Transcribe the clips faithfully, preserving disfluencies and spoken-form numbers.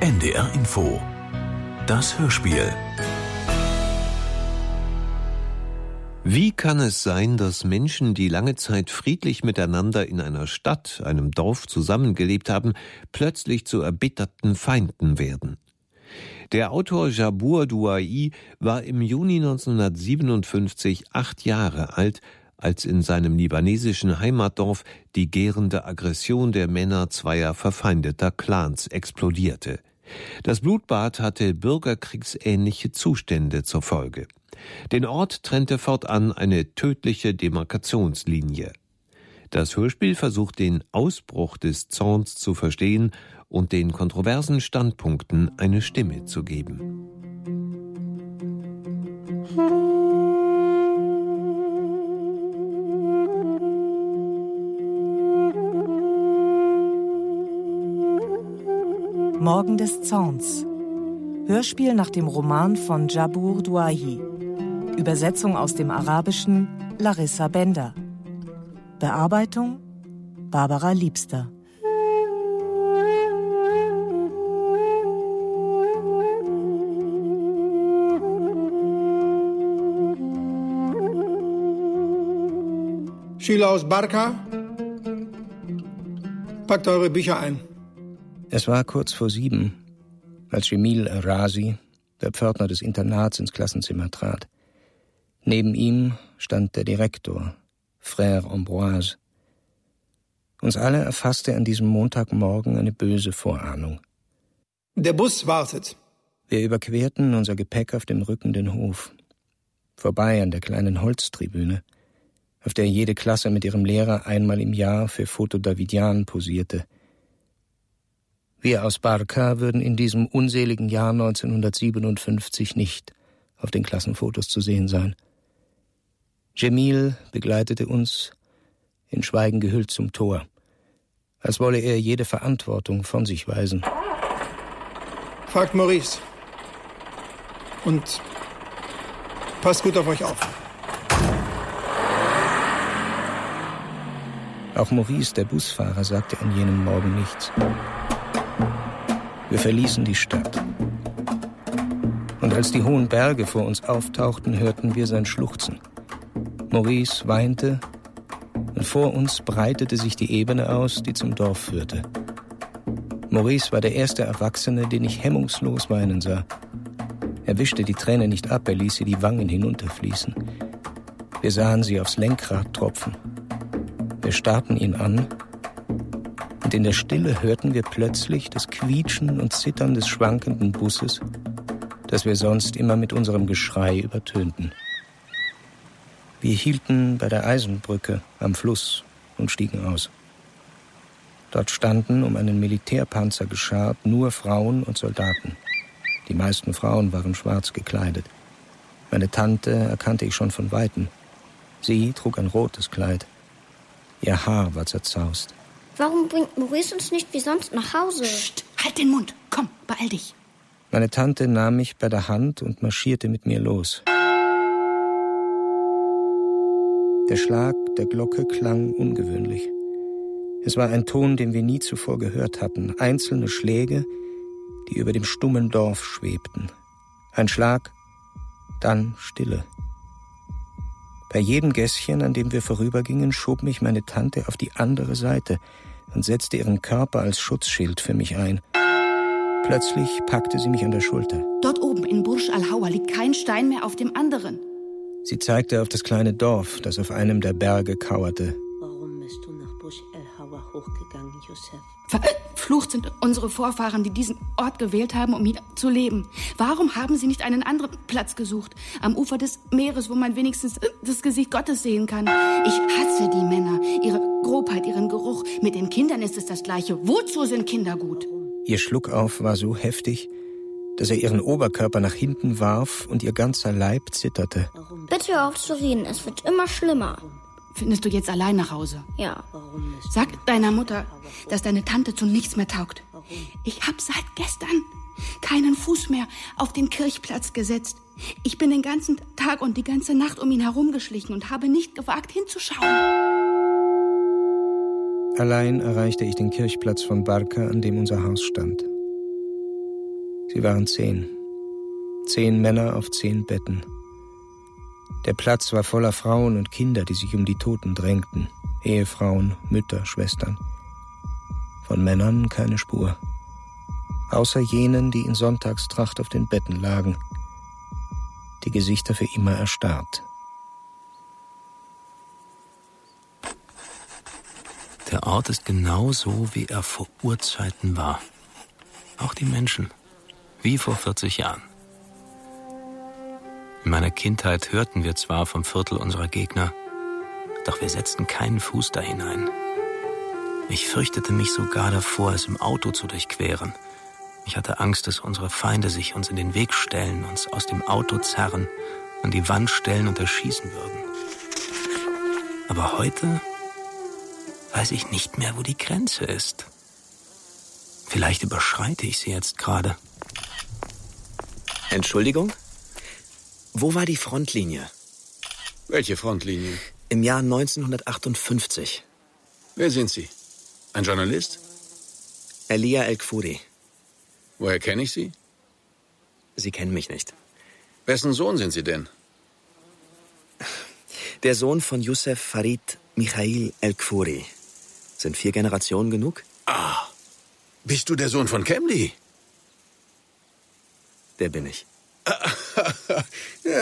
N D R Info. Das Hörspiel. Wie kann es sein, dass Menschen, die lange Zeit friedlich miteinander in einer Stadt, einem Dorf zusammengelebt haben, plötzlich zu erbitterten Feinden werden? Der Autor Jabour Douahi war im Juni neunzehnhundertsiebenundfünfzig acht Jahre alt, als in seinem libanesischen Heimatdorf die gärende Aggression der Männer zweier verfeindeter Clans explodierte. Das Blutbad hatte bürgerkriegsähnliche Zustände zur Folge. Den Ort trennte fortan eine tödliche Demarkationslinie. Das Hörspiel versucht, den Ausbruch des Zorns zu verstehen und den kontroversen Standpunkten eine Stimme zu geben. Morgen des Zorns. Hörspiel nach dem Roman von Jabour Douahi. Übersetzung aus dem Arabischen Larissa Bender. Bearbeitung Barbara Liebster. Schüler aus Barka, packt eure Bücher ein. Es war kurz vor sieben, als Jamil Arazi, der Pförtner des Internats, ins Klassenzimmer trat. Neben ihm stand der Direktor, Frère Ambroise. Uns alle erfasste an diesem Montagmorgen eine böse Vorahnung. Der Bus wartet. Wir überquerten unser Gepäck auf dem Rücken den Hof, vorbei an der kleinen Holztribüne, auf der jede Klasse mit ihrem Lehrer einmal im Jahr für Foto Davidian posierte. Wir aus Barka würden in diesem unseligen Jahr neunzehnhundertsiebenundfünfzig nicht auf den Klassenfotos zu sehen sein. Jamil begleitete uns, in Schweigen gehüllt, zum Tor, als wolle er jede Verantwortung von sich weisen. Fragt Maurice. Und passt gut auf euch auf. Auch Maurice, der Busfahrer, sagte an jenem Morgen nichts. Wir verließen die Stadt. Und als die hohen Berge vor uns auftauchten, hörten wir sein Schluchzen. Maurice weinte, und vor uns breitete sich die Ebene aus, die zum Dorf führte. Maurice war der erste Erwachsene, den ich hemmungslos weinen sah. Er wischte die Tränen nicht ab, er ließ sie die Wangen hinunterfließen. Wir sahen sie aufs Lenkrad tropfen. Wir starrten ihn an, und in der Stille hörten wir plötzlich das Quietschen und Zittern des schwankenden Busses, das wir sonst immer mit unserem Geschrei übertönten. Wir hielten bei der Eisenbrücke am Fluss und stiegen aus. Dort standen, um einen Militärpanzer geschart, nur Frauen und Soldaten. Die meisten Frauen waren schwarz gekleidet. Meine Tante erkannte ich schon von Weitem. Sie trug ein rotes Kleid. Ihr Haar war zerzaust. Warum bringt Maurice uns nicht wie sonst nach Hause? Psst, halt den Mund. Komm, beeil dich. Meine Tante nahm mich bei der Hand und marschierte mit mir los. Der Schlag der Glocke klang ungewöhnlich. Es war ein Ton, den wir nie zuvor gehört hatten. Einzelne Schläge, die über dem stummen Dorf schwebten. Ein Schlag, dann Stille. Bei jedem Gässchen, an dem wir vorübergingen, schob mich meine Tante auf die andere Seite und setzte ihren Körper als Schutzschild für mich ein. Plötzlich packte sie mich an der Schulter. Dort oben in Burj al-Hawa liegt kein Stein mehr auf dem anderen. Sie zeigte auf das kleine Dorf, das auf einem der Berge kauerte. Warum bist du nach Burj al-Hawa hochgegangen, Josef? Verflucht sind unsere Vorfahren, die diesen Ort gewählt haben, um hier zu leben. Warum haben sie nicht einen anderen Platz gesucht? Am Ufer des Meeres, wo man wenigstens das Gesicht Gottes sehen kann. Ich hasse die Männer, ihre Grobheit, ihren Geruch. Mit den Kindern ist es das Gleiche. Wozu sind Kinder gut? Ihr Schluckauf war so heftig, dass er ihren Oberkörper nach hinten warf und ihr ganzer Leib zitterte. Bitte hör auf zu reden, es wird immer schlimmer. Findest du jetzt allein nach Hause? Ja. Sag deiner Mutter, dass deine Tante zu nichts mehr taugt. Ich hab seit gestern keinen Fuß mehr auf den Kirchplatz gesetzt. Ich bin den ganzen Tag und die ganze Nacht um ihn herumgeschlichen und habe nicht gewagt hinzuschauen. Allein erreichte ich den Kirchplatz von Barka, an dem unser Haus stand. Sie waren zehn. Zehn Männer auf zehn Betten. Der Platz war voller Frauen und Kinder, die sich um die Toten drängten. Ehefrauen, Mütter, Schwestern. Von Männern keine Spur. Außer jenen, die in Sonntagstracht auf den Betten lagen. Die Gesichter für immer erstarrt. Der Ort ist genau so, wie er vor Urzeiten war. Auch die Menschen. Wie vor vierzig Jahren. In meiner Kindheit hörten wir zwar vom Viertel unserer Gegner, doch wir setzten keinen Fuß da hinein. Ich fürchtete mich sogar davor, es im Auto zu durchqueren. Ich hatte Angst, dass unsere Feinde sich uns in den Weg stellen, uns aus dem Auto zerren, an die Wand stellen und erschießen würden. Aber heute weiß ich nicht mehr, wo die Grenze ist. Vielleicht überschreite ich sie jetzt gerade. Entschuldigung? Wo war die Frontlinie? Welche Frontlinie? Im Jahr neunzehnhundertachtundfünfzig. Wer sind Sie? Ein Journalist? Elia El-Kfouri. Woher kenne ich Sie? Sie kennen mich nicht. Wessen Sohn sind Sie denn? Der Sohn von Youssef Farid Michail El-Kfouri. Sind vier Generationen genug? Ah, bist du der Sohn von Kemli? Der bin ich. Ja.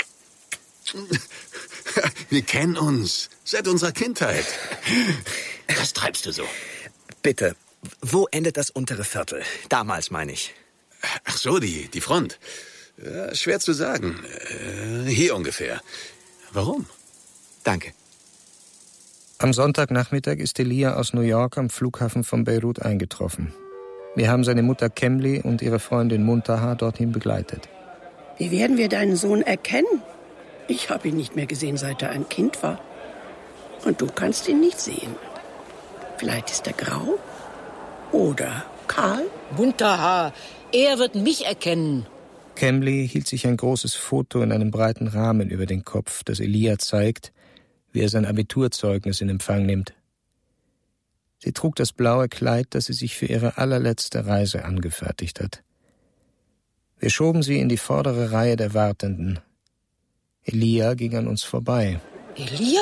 Wir kennen uns seit unserer Kindheit. Was treibst du so? Bitte, wo endet das untere Viertel? Damals, meine ich. Ach so, die, die Front. Ja, schwer zu sagen. Äh, hier ungefähr. Warum? Danke. Am Sonntagnachmittag ist Elia aus New York am Flughafen von Beirut eingetroffen. Wir haben seine Mutter Kemli und ihre Freundin Muntaha dorthin begleitet. Wie werden wir deinen Sohn erkennen? Ich habe ihn nicht mehr gesehen, seit er ein Kind war. Und du kannst ihn nicht sehen. Vielleicht ist er grau? Oder kahl? Muntaha, er wird mich erkennen. Kemli hielt sich ein großes Foto in einem breiten Rahmen über den Kopf, das Elia zeigt, wie er sein Abiturzeugnis in Empfang nimmt. Sie trug das blaue Kleid, das sie sich für ihre allerletzte Reise angefertigt hat. Wir schoben sie in die vordere Reihe der Wartenden. Elia ging an uns vorbei. Elia?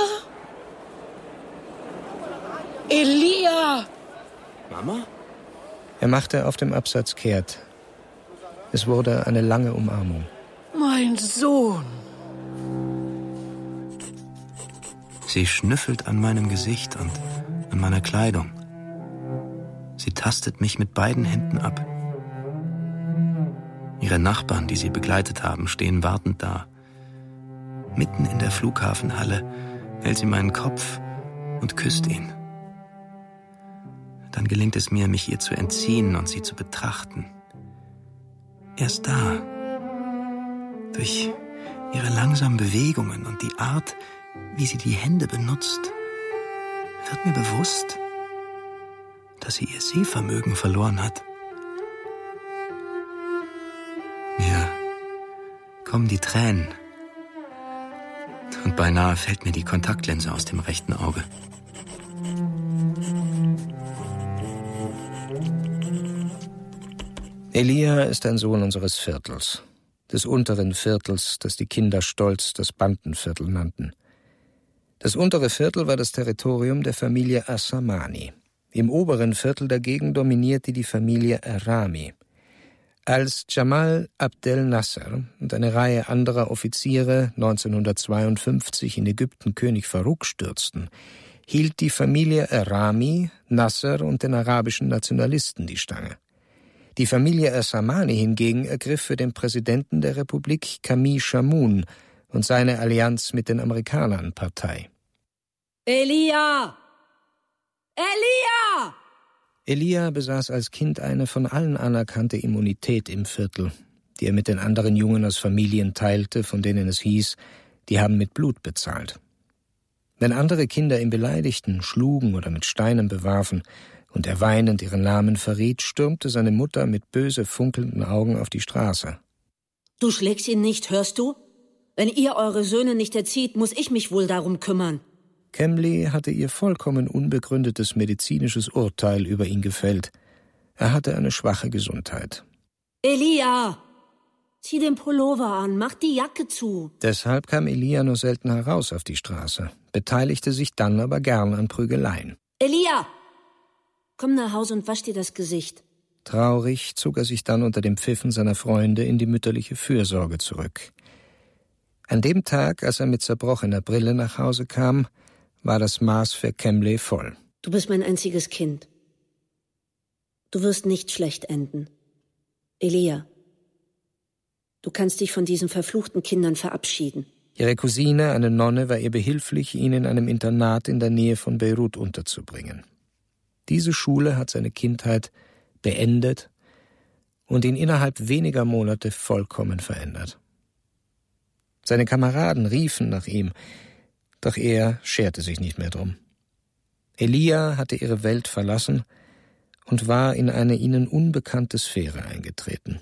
Elia! Mama? Er machte auf dem Absatz kehrt. Es wurde eine lange Umarmung. Mein Sohn! Sie schnüffelt an meinem Gesicht und an meiner Kleidung. Sie tastet mich mit beiden Händen ab. Ihre Nachbarn, die sie begleitet haben, stehen wartend da. Mitten in der Flughafenhalle hält sie meinen Kopf und küsst ihn. Dann gelingt es mir, mich ihr zu entziehen und sie zu betrachten. Erst da, durch ihre langsamen Bewegungen und die Art, wie sie die Hände benutzt, wird mir bewusst, dass sie ihr Sehvermögen verloren hat. Mir kommen die Tränen und beinahe fällt mir die Kontaktlinse aus dem rechten Auge. Elia ist ein Sohn unseres Viertels, des unteren Viertels, das die Kinder stolz das Bandenviertel nannten. Das untere Viertel war das Territorium der Familie Assamani. Im oberen Viertel dagegen dominierte die Familie Arami. Als Jamal Abdel Nasser und eine Reihe anderer Offiziere neunzehnhundertzweiundfünfzig in Ägypten König Farouk stürzten, hielt die Familie Arami, Nasser und den arabischen Nationalisten die Stange. Die Familie Assamani hingegen ergriff für den Präsidenten der Republik Camille Chamoun und seine Allianz mit den Amerikanern Partei. Elia! Elia! Elia besaß als Kind eine von allen anerkannte Immunität im Viertel, die er mit den anderen Jungen aus Familien teilte, von denen es hieß, die haben mit Blut bezahlt. Wenn andere Kinder ihn beleidigten, schlugen oder mit Steinen bewarfen und er weinend ihren Namen verriet, stürmte seine Mutter mit böse funkelnden Augen auf die Straße. Du schlägst ihn nicht, hörst du? Wenn ihr eure Söhne nicht erzieht, muss ich mich wohl darum kümmern. Kemli hatte ihr vollkommen unbegründetes medizinisches Urteil über ihn gefällt. Er hatte eine schwache Gesundheit. Elia! Zieh den Pullover an, mach die Jacke zu. Deshalb kam Elia nur selten heraus auf die Straße, beteiligte sich dann aber gern an Prügeleien. Elia! Komm nach Hause und wasch dir das Gesicht. Traurig zog er sich dann unter dem Pfiffen seiner Freunde in die mütterliche Fürsorge zurück. An dem Tag, als er mit zerbrochener Brille nach Hause kam, war das Maß für Kemley voll. Du bist mein einziges Kind. Du wirst nicht schlecht enden. Elia, du kannst dich von diesen verfluchten Kindern verabschieden. Ihre Cousine, eine Nonne, war ihr behilflich, ihn in einem Internat in der Nähe von Beirut unterzubringen. Diese Schule hat seine Kindheit beendet und ihn innerhalb weniger Monate vollkommen verändert. Seine Kameraden riefen nach ihm, doch er scherte sich nicht mehr drum. Elia hatte ihre Welt verlassen und war in eine ihnen unbekannte Sphäre eingetreten.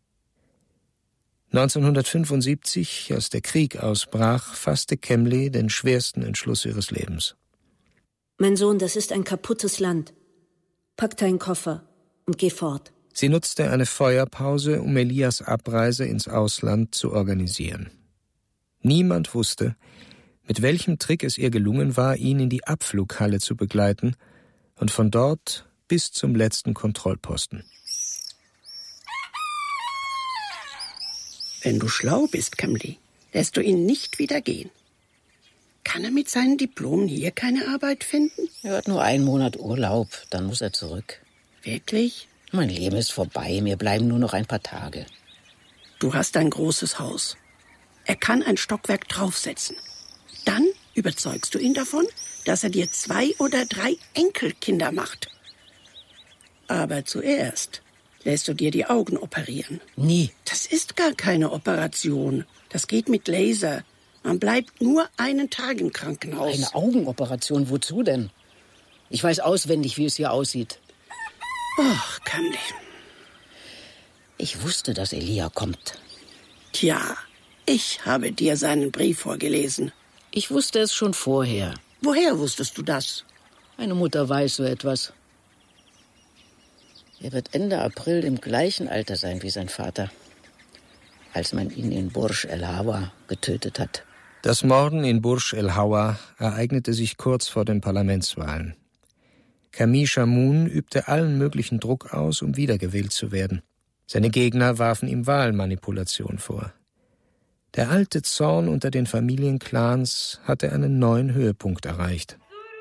neunzehnhundertfünfundsiebzig, als der Krieg ausbrach, fasste Kemley den schwersten Entschluss ihres Lebens. Mein Sohn, das ist ein kaputtes Land. Pack deinen Koffer und geh fort. Sie nutzte eine Feuerpause, um Elias Abreise ins Ausland zu organisieren. Niemand wusste, mit welchem Trick es ihr gelungen war, ihn in die Abflughalle zu begleiten und von dort bis zum letzten Kontrollposten. Wenn du schlau bist, Kemley, lässt du ihn nicht wieder gehen. Kann er mit seinen Diplomen hier keine Arbeit finden? Er hat nur einen Monat Urlaub, dann muss er zurück. Wirklich? Mein Leben ist vorbei, mir bleiben nur noch ein paar Tage. Du hast ein großes Haus. Er kann ein Stockwerk draufsetzen. Dann überzeugst du ihn davon, dass er dir zwei oder drei Enkelkinder macht. Aber zuerst lässt du dir die Augen operieren. Nie. Das ist gar keine Operation. Das geht mit Laser. Man bleibt nur einen Tag im Krankenhaus. Eine Augenoperation, wozu denn? Ich weiß auswendig, wie es hier aussieht. Ach, Kemley. Ich wusste, dass Elia kommt. Tja, ich habe dir seinen Brief vorgelesen. Ich wusste es schon vorher. Woher wusstest du das? Eine Mutter weiß so etwas. Er wird Ende April im gleichen Alter sein wie sein Vater, als man ihn in Burj El Hawa getötet hat. Das Morden in Burj El Hawa ereignete sich kurz vor den Parlamentswahlen. Camille Chamoun übte allen möglichen Druck aus, um wiedergewählt zu werden. Seine Gegner warfen ihm Wahlmanipulation vor. Der alte Zorn unter den Familienclans hatte einen neuen Höhepunkt erreicht.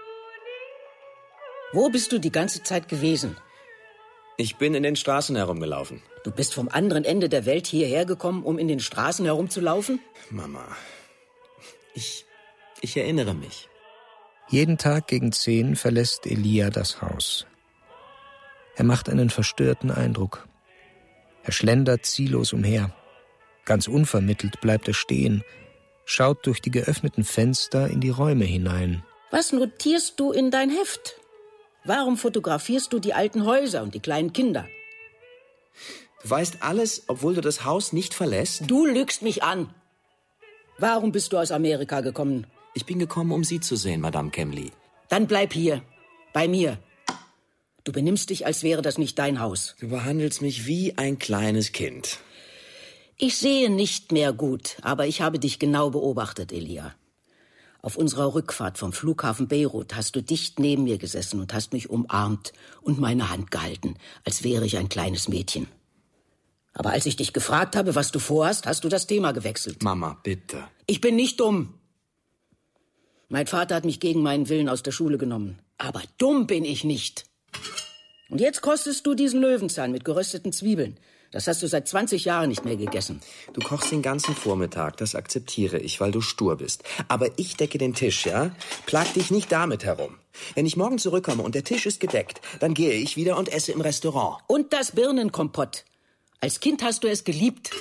Wo bist du die ganze Zeit gewesen? Ich bin in den Straßen herumgelaufen. Du bist vom anderen Ende der Welt hierher gekommen, um in den Straßen herumzulaufen? Mama, ich, ich erinnere mich. Jeden Tag gegen zehn verlässt Elia das Haus. Er macht einen verstörten Eindruck. Er schlendert ziellos umher. Ganz unvermittelt bleibt er stehen, schaut durch die geöffneten Fenster in die Räume hinein. Was notierst du in dein Heft? Warum fotografierst du die alten Häuser und die kleinen Kinder? Du weißt alles, obwohl du das Haus nicht verlässt? Du lügst mich an. Warum bist du aus Amerika gekommen? Ich bin gekommen, um Sie zu sehen, Madame Kemley. Dann bleib hier, bei mir. Du benimmst dich, als wäre das nicht dein Haus. Du behandelst mich wie ein kleines Kind. Ich sehe nicht mehr gut, aber ich habe dich genau beobachtet, Elia. Auf unserer Rückfahrt vom Flughafen Beirut hast du dicht neben mir gesessen und hast mich umarmt und meine Hand gehalten, als wäre ich ein kleines Mädchen. Aber als ich dich gefragt habe, was du vorhast, hast du das Thema gewechselt. Mama, bitte. Ich bin nicht dumm. Mein Vater hat mich gegen meinen Willen aus der Schule genommen. Aber dumm bin ich nicht. Und jetzt kostest du diesen Löwenzahn mit gerösteten Zwiebeln. Das hast du seit zwanzig Jahren nicht mehr gegessen. Du kochst den ganzen Vormittag, das akzeptiere ich, weil du stur bist. Aber ich decke den Tisch, ja? Plag dich nicht damit herum. Wenn ich morgen zurückkomme und der Tisch ist gedeckt, dann gehe ich wieder und esse im Restaurant. Und das Birnenkompott. Als Kind hast du es geliebt.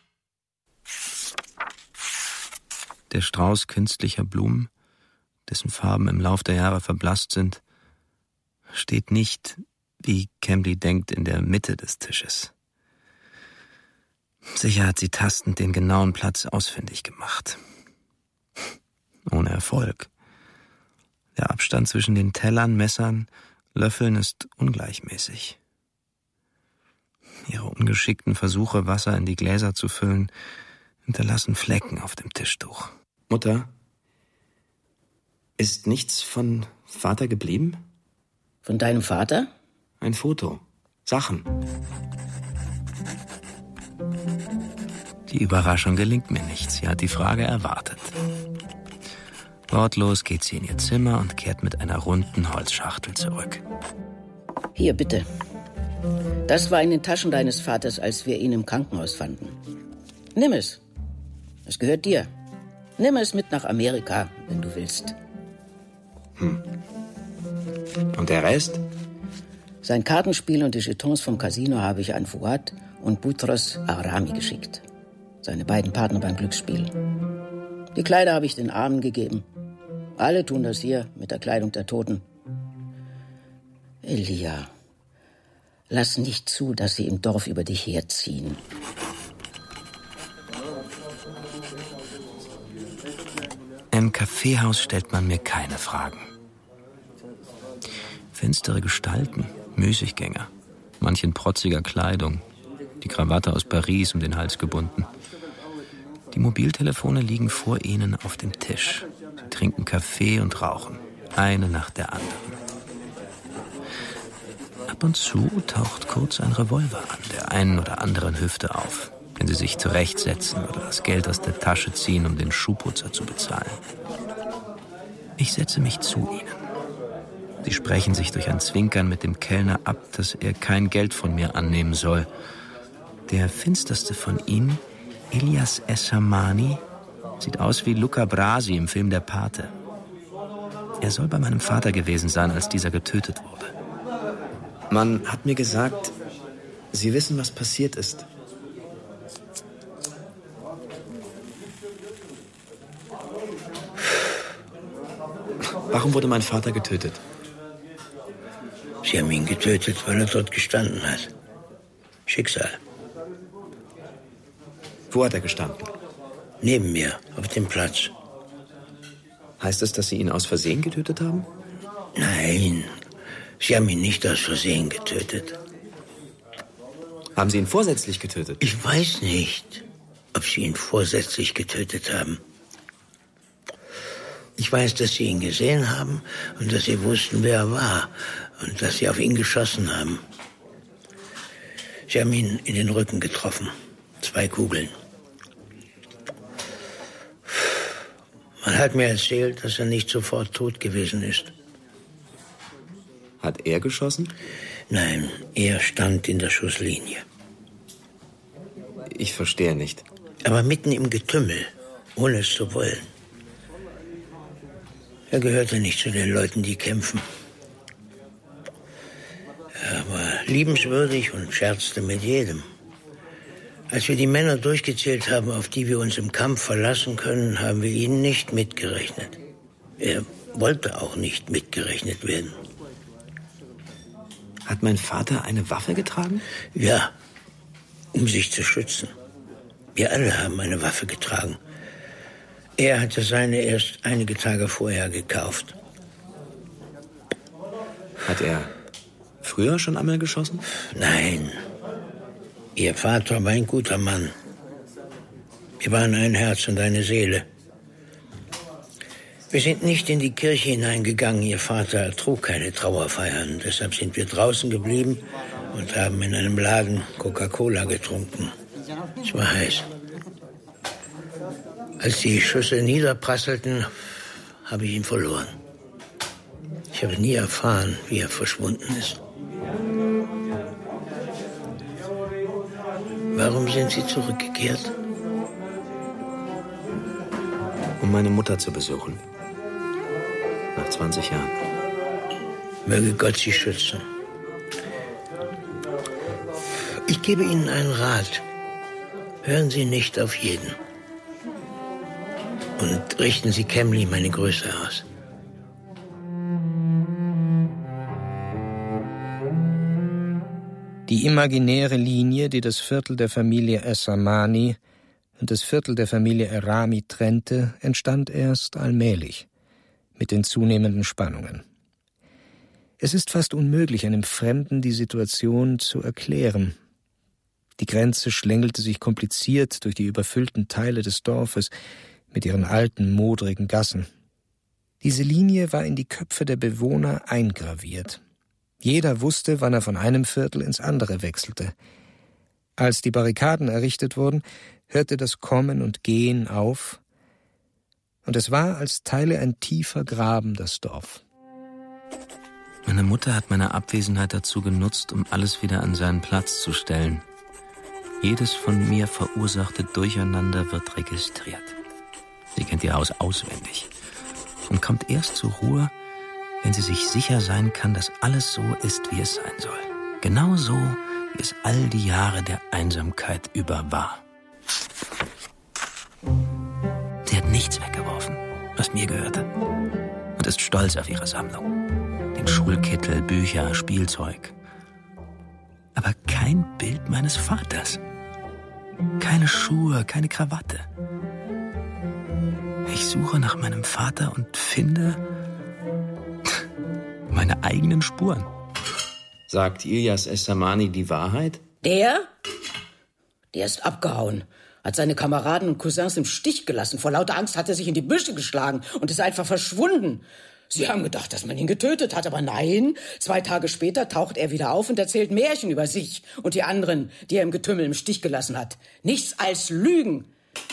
Der Strauß künstlicher Blumen, dessen Farben im Lauf der Jahre verblasst sind, steht nicht, wie Kemley denkt, in der Mitte des Tisches. Sicher hat sie tastend den genauen Platz ausfindig gemacht. Ohne Erfolg. Der Abstand zwischen den Tellern, Messern, Löffeln ist ungleichmäßig. Ihre ungeschickten Versuche, Wasser in die Gläser zu füllen, hinterlassen Flecken auf dem Tischtuch. Mutter, ist nichts von Vater geblieben? Von deinem Vater? Ein Foto. Sachen. Die Überraschung gelingt mir nicht. Sie hat die Frage erwartet. Wortlos geht sie in ihr Zimmer und kehrt mit einer runden Holzschachtel zurück. Hier, bitte. Das war in den Taschen deines Vaters, als wir ihn im Krankenhaus fanden. Nimm es. Es gehört dir. Nimm es mit nach Amerika, wenn du willst. Hm. Und der Rest? Sein Kartenspiel und die Jetons vom Casino habe ich an Fuad und Boutros Arami geschickt. Seine beiden Partner beim Glücksspiel. Die Kleider habe ich den Armen gegeben. Alle tun das hier mit der Kleidung der Toten. Elia, lass nicht zu, dass sie im Dorf über dich herziehen. Im Kaffeehaus stellt man mir keine Fragen. Finstere Gestalten, Müßiggänger, manch in protziger Kleidung, die Krawatte aus Paris um den Hals gebunden. Die Mobiltelefone liegen vor ihnen auf dem Tisch. Sie trinken Kaffee und rauchen, eine nach der anderen. Ab und zu taucht kurz ein Revolver an der einen oder anderen Hüfte auf, wenn sie sich zurechtsetzen oder das Geld aus der Tasche ziehen, um den Schuhputzer zu bezahlen. Ich setze mich zu ihnen. Sie sprechen sich durch ein Zwinkern mit dem Kellner ab, dass er kein Geld von mir annehmen soll. Der finsterste von ihnen, Ilyas Essamani, sieht aus wie Luca Brasi im Film Der Pate. Er soll bei meinem Vater gewesen sein, als dieser getötet wurde. Man hat mir gesagt, Sie wissen, was passiert ist. Warum wurde mein Vater getötet? Sie haben ihn getötet, weil er dort gestanden hat. Schicksal. Wo hat er gestanden? Neben mir, auf dem Platz. Heißt es, dass Sie ihn aus Versehen getötet haben? Nein, Sie haben ihn nicht aus Versehen getötet. Haben Sie ihn vorsätzlich getötet? Ich weiß nicht, ob Sie ihn vorsätzlich getötet haben. Ich weiß, dass Sie ihn gesehen haben und dass Sie wussten, wer er war und dass Sie auf ihn geschossen haben. Sie haben ihn in den Rücken getroffen. Zwei Kugeln. Man hat mir erzählt, dass er nicht sofort tot gewesen ist. Hat er geschossen? Nein, er stand in der Schusslinie. Ich verstehe nicht. Aber mitten im Getümmel, ohne es zu wollen. Er gehörte nicht zu den Leuten, die kämpfen. Er war liebenswürdig und scherzte mit jedem. Als wir die Männer durchgezählt haben, auf die wir uns im Kampf verlassen können, haben wir ihn nicht mitgerechnet. Er wollte auch nicht mitgerechnet werden. Hat mein Vater eine Waffe getragen? Ja, um sich zu schützen. Wir alle haben eine Waffe getragen. Er hatte seine erst einige Tage vorher gekauft. Hat er früher schon einmal geschossen? Nein. Ihr Vater war ein guter Mann. Wir waren ein Herz und eine Seele. Wir sind nicht in die Kirche hineingegangen. Ihr Vater ertrug keine Trauerfeiern. Deshalb sind wir draußen geblieben und haben in einem Laden Coca-Cola getrunken. Es war heiß. Als die Schüsse niederprasselten, habe ich ihn verloren. Ich habe nie erfahren, wie er verschwunden ist. Warum sind Sie zurückgekehrt? Um meine Mutter zu besuchen. Nach zwanzig Jahren. Möge Gott Sie schützen. Ich gebe Ihnen einen Rat. Hören Sie nicht auf jeden. Und richten Sie Kemli meine Grüße aus. Die imaginäre Linie, die das Viertel der Familie Essamani und das Viertel der Familie Arami trennte, entstand erst allmählich, mit den zunehmenden Spannungen. Es ist fast unmöglich, einem Fremden die Situation zu erklären. Die Grenze schlängelte sich kompliziert durch die überfüllten Teile des Dorfes mit ihren alten, modrigen Gassen. Diese Linie war in die Köpfe der Bewohner eingraviert. Jeder wusste, wann er von einem Viertel ins andere wechselte. Als die Barrikaden errichtet wurden, hörte das Kommen und Gehen auf, und es war, als teile ein tiefer Graben das Dorf. Meine Mutter hat meine Abwesenheit dazu genutzt, um alles wieder an seinen Platz zu stellen. Jedes von mir verursachte Durcheinander wird registriert. Sie kennt ihr Haus auswendig und kommt erst zur Ruhe, wenn sie sich sicher sein kann, dass alles so ist, wie es sein soll. Genau so, wie es all die Jahre der Einsamkeit über war. Sie hat nichts weggeworfen, was mir gehörte, und ist stolz auf ihre Sammlung. Den Schulkittel, Bücher, Spielzeug. Aber kein Bild meines Vaters. Keine Schuhe, keine Krawatte. Ich suche nach meinem Vater und finde meine eigenen Spuren. Sagt Ilyas Essamani die Wahrheit? Der? Der ist abgehauen. Hat seine Kameraden und Cousins im Stich gelassen. Vor lauter Angst hat er sich in die Büsche geschlagen und ist einfach verschwunden. Sie haben gedacht, dass man ihn getötet hat, aber nein. Zwei Tage später taucht er wieder auf und erzählt Märchen über sich und die anderen, die er im Getümmel im Stich gelassen hat. Nichts als Lügen.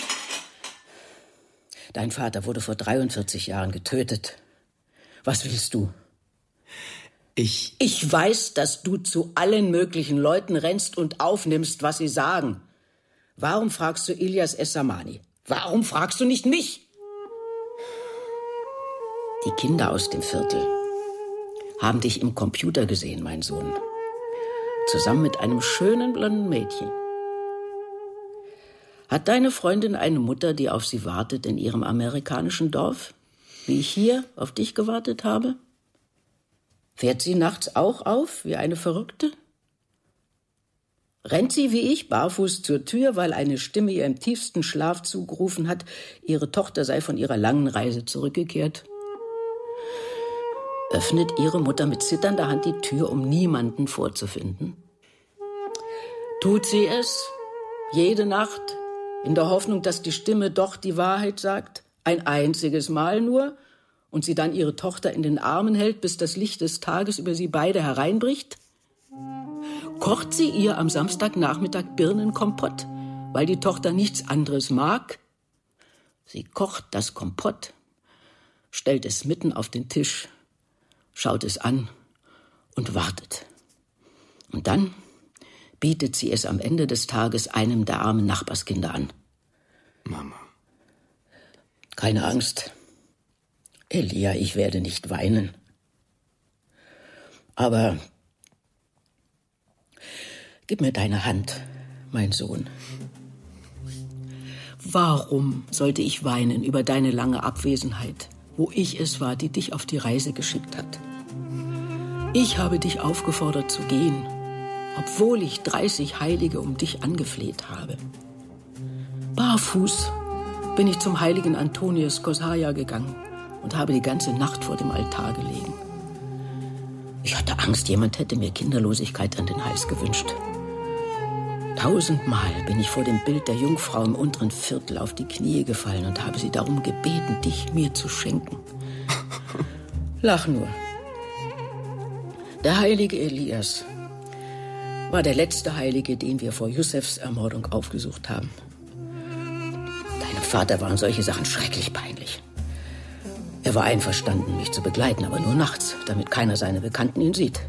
Dein Vater wurde vor dreiundvierzig Jahren getötet. Was willst du? Ich... Ich weiß, dass du zu allen möglichen Leuten rennst und aufnimmst, was sie sagen. Warum fragst du Ilyas Essamani? Warum fragst du nicht mich? Die Kinder aus dem Viertel haben dich im Computer gesehen, mein Sohn. Zusammen mit einem schönen blonden Mädchen. Hat deine Freundin eine Mutter, die auf sie wartet in ihrem amerikanischen Dorf? Wie ich hier auf dich gewartet habe? Fährt sie nachts auch auf, wie eine Verrückte? Rennt sie wie ich barfuß zur Tür, weil eine Stimme ihr im tiefsten Schlaf zugerufen hat, ihre Tochter sei von ihrer langen Reise zurückgekehrt? Öffnet ihre Mutter mit zitternder Hand die Tür, um niemanden vorzufinden? Tut sie es jede Nacht, in der Hoffnung, dass die Stimme doch die Wahrheit sagt, ein einziges Mal nur, und sie dann ihre Tochter in den Armen hält, bis das Licht des Tages über sie beide hereinbricht? Kocht sie ihr am Samstagnachmittag Birnenkompott, weil die Tochter nichts anderes mag? Sie kocht das Kompott, stellt es mitten auf den Tisch, schaut es an und wartet. Und dann bietet sie es am Ende des Tages einem der armen Nachbarskinder an. Mama. Keine Angst. Elia, ich werde nicht weinen. Aber gib mir deine Hand, mein Sohn. Warum sollte ich weinen über deine lange Abwesenheit, wo ich es war, die dich auf die Reise geschickt hat? Ich habe dich aufgefordert zu gehen, obwohl ich dreißig Heilige um dich angefleht habe. Barfuß bin ich zum heiligen Antonius Koshaja gegangen und habe die ganze Nacht vor dem Altar gelegen. Ich hatte Angst, jemand hätte mir Kinderlosigkeit an den Hals gewünscht. Tausendmal bin ich vor dem Bild der Jungfrau im unteren Viertel auf die Knie gefallen und habe sie darum gebeten, dich mir zu schenken. Lach nur. Der heilige Elias war der letzte Heilige, den wir vor Yusefs Ermordung aufgesucht haben. Deinem Vater waren solche Sachen schrecklich peinlich. Er war einverstanden, mich zu begleiten, aber nur nachts, damit keiner seiner Bekannten ihn sieht.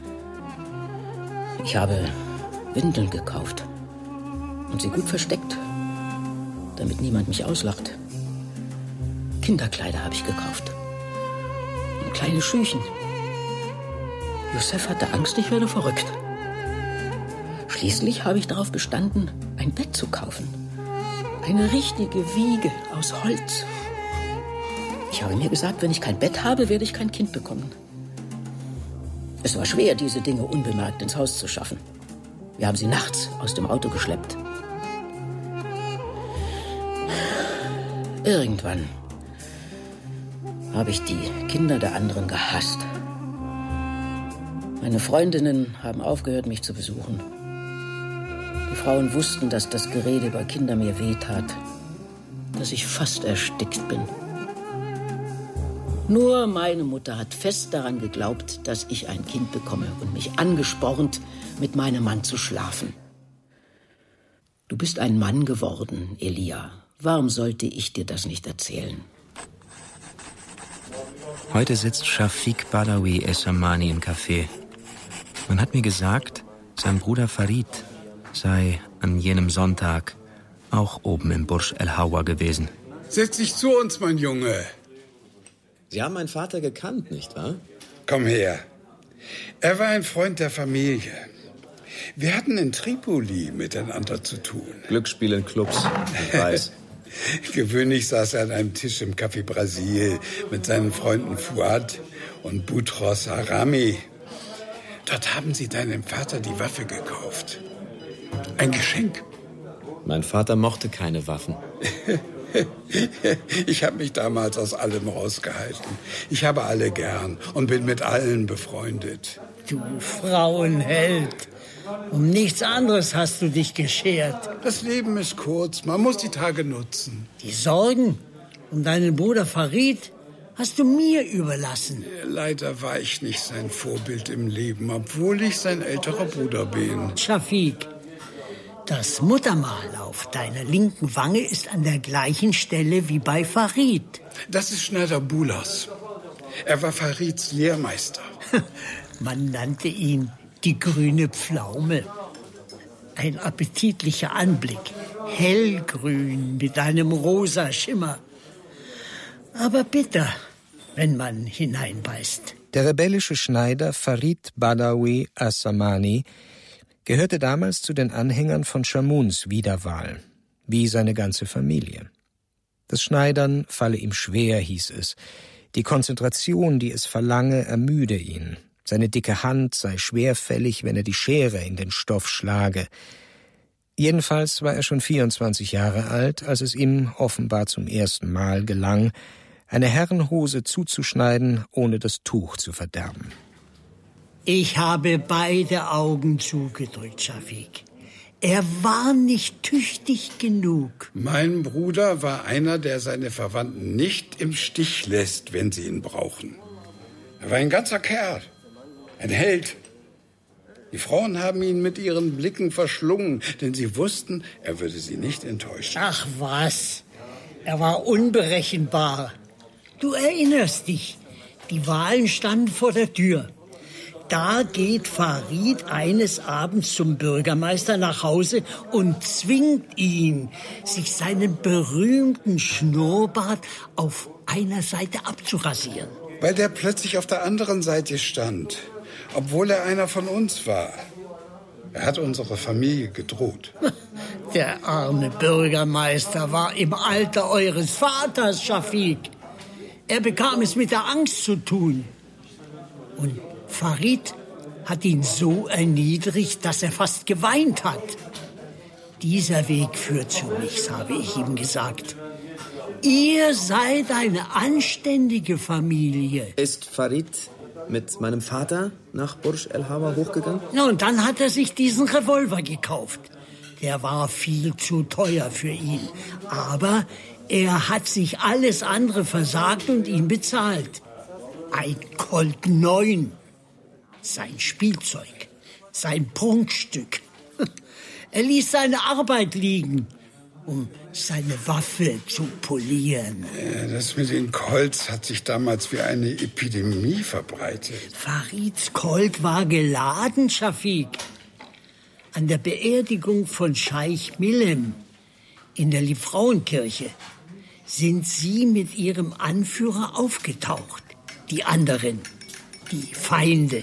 Ich habe Windeln gekauft und sie gut versteckt, damit niemand mich auslacht. Kinderkleider habe ich gekauft und kleine Schüchen. Yusef hatte Angst, ich werde verrückt. Schließlich habe ich darauf bestanden, ein Bett zu kaufen. Eine richtige Wiege aus Holz. Ich habe mir gesagt, wenn ich kein Bett habe, werde ich kein Kind bekommen. Es war schwer, diese Dinge unbemerkt ins Haus zu schaffen. Wir haben sie nachts aus dem Auto geschleppt. Irgendwann habe ich die Kinder der anderen gehasst. Meine Freundinnen haben aufgehört, mich zu besuchen. Die Frauen wussten, dass das Gerede über Kinder mir wehtat, dass ich fast erstickt bin. Nur meine Mutter hat fest daran geglaubt, dass ich ein Kind bekomme und mich angespornt, mit meinem Mann zu schlafen. Du bist ein Mann geworden, Elia. Warum sollte ich dir das nicht erzählen? Heute sitzt Shafiq Badawi Essamani im Café. Man hat mir gesagt, sein Bruder Farid sei an jenem Sonntag auch oben im Burj El Hawa gewesen. Setz dich zu uns, mein Junge. Sie haben meinen Vater gekannt, nicht wahr? Komm her. Er war ein Freund der Familie. Wir hatten in Tripoli miteinander zu tun. Glücksspiel in Clubs, ich weiß. Gewöhnlich saß er an einem Tisch im Café Brasil mit seinen Freunden Fuad und Boutros Harami. Dort haben sie deinem Vater die Waffe gekauft. Ein Geschenk. Mein Vater mochte keine Waffen. Ich habe mich damals aus allem rausgehalten. Ich habe alle gern und bin mit allen befreundet. Du Frauenheld. Um nichts anderes hast du dich geschert. Das Leben ist kurz, man muss die Tage nutzen. Die Sorgen um deinen Bruder Farid hast du mir überlassen. Leider war ich nicht sein Vorbild im Leben, obwohl ich sein älterer Bruder bin. Shafiq, das Muttermal auf deiner linken Wange ist an der gleichen Stelle wie bei Farid. Das ist Schneider Bulas. Er war Farids Lehrmeister. Man nannte ihn die grüne Pflaume. Ein appetitlicher Anblick. Hellgrün mit einem rosa Schimmer. Aber bitter, wenn man hineinbeißt. Der rebellische Schneider Farid Badawi Assamani gehörte damals zu den Anhängern von Chamuns Wiederwahl, wie seine ganze Familie. Das Schneidern falle ihm schwer, hieß es. Die Konzentration, die es verlange, ermüde ihn. Seine dicke Hand sei schwerfällig, wenn er die Schere in den Stoff schlage. Jedenfalls war er schon vierundzwanzig Jahre alt, als es ihm offenbar zum ersten Mal gelang, eine Herrenhose zuzuschneiden, ohne das Tuch zu verderben. Ich habe beide Augen zugedrückt, Shafiq. Er war nicht tüchtig genug. Mein Bruder war einer, der seine Verwandten nicht im Stich lässt, wenn sie ihn brauchen. Er war ein ganzer Kerl, ein Held. Die Frauen haben ihn mit ihren Blicken verschlungen, denn sie wussten, er würde sie nicht enttäuschen. Ach was, er war unberechenbar. Du erinnerst dich, die Wahlen standen vor der Tür. Da geht Farid eines Abends zum Bürgermeister nach Hause und zwingt ihn, sich seinen berühmten Schnurrbart auf einer Seite abzurasieren. Weil der plötzlich auf der anderen Seite stand, obwohl er einer von uns war. Er hat unsere Familie gedroht. Der arme Bürgermeister war im Alter eures Vaters, Shafiq. Er bekam es mit der Angst zu tun. Und Farid hat ihn so erniedrigt, dass er fast geweint hat. Dieser Weg führt zu nichts, habe ich ihm gesagt. Ihr seid eine anständige Familie. Ist Farid mit meinem Vater nach Burj El Hawa hochgegangen? Ja, und dann hat er sich diesen Revolver gekauft. Der war viel zu teuer für ihn. Aber er hat sich alles andere versagt und ihn bezahlt. Ein Colt neun. Sein Spielzeug. Sein Prunkstück. Er ließ seine Arbeit liegen, um seine Waffe zu polieren. Ja, das mit den Colts hat sich damals wie eine Epidemie verbreitet. Farids Colt war geladen, Shafiq. An der Beerdigung von Scheich Millem in der Liebfrauenkirche sind sie mit ihrem Anführer aufgetaucht. Die anderen, die Feinde.